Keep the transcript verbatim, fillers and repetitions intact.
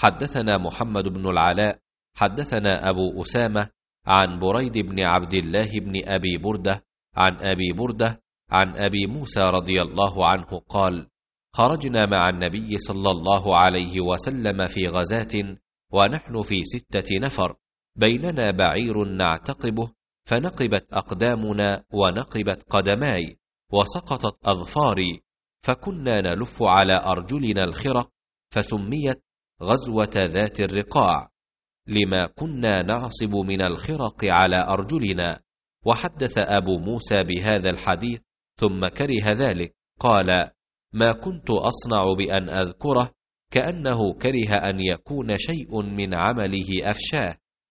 حدثنا محمد بن العلاء حدثنا أبو أسامة عن بريد بن عبد الله بن أبي بردة عن أبي بردة عن أبي موسى رضي الله عنه قال: خرجنا مع النبي صلى الله عليه وسلم في غزاة ونحن في ستة نفر، بيننا بعير نعتقبه، فنقبت أقدامنا ونقبت قدماي وسقطت أظفاري، فكنا نلف على أرجلنا الخرق، فسميت غزوة ذات الرقاع لما كنا نعصب من الخرق على أرجلنا. وحدث أبو موسى بهذا الحديث ثم كره ذلك، قال: ما كنت أصنع بأن أذكره، كأنه كره أن يكون شيء من عمله أفشاه.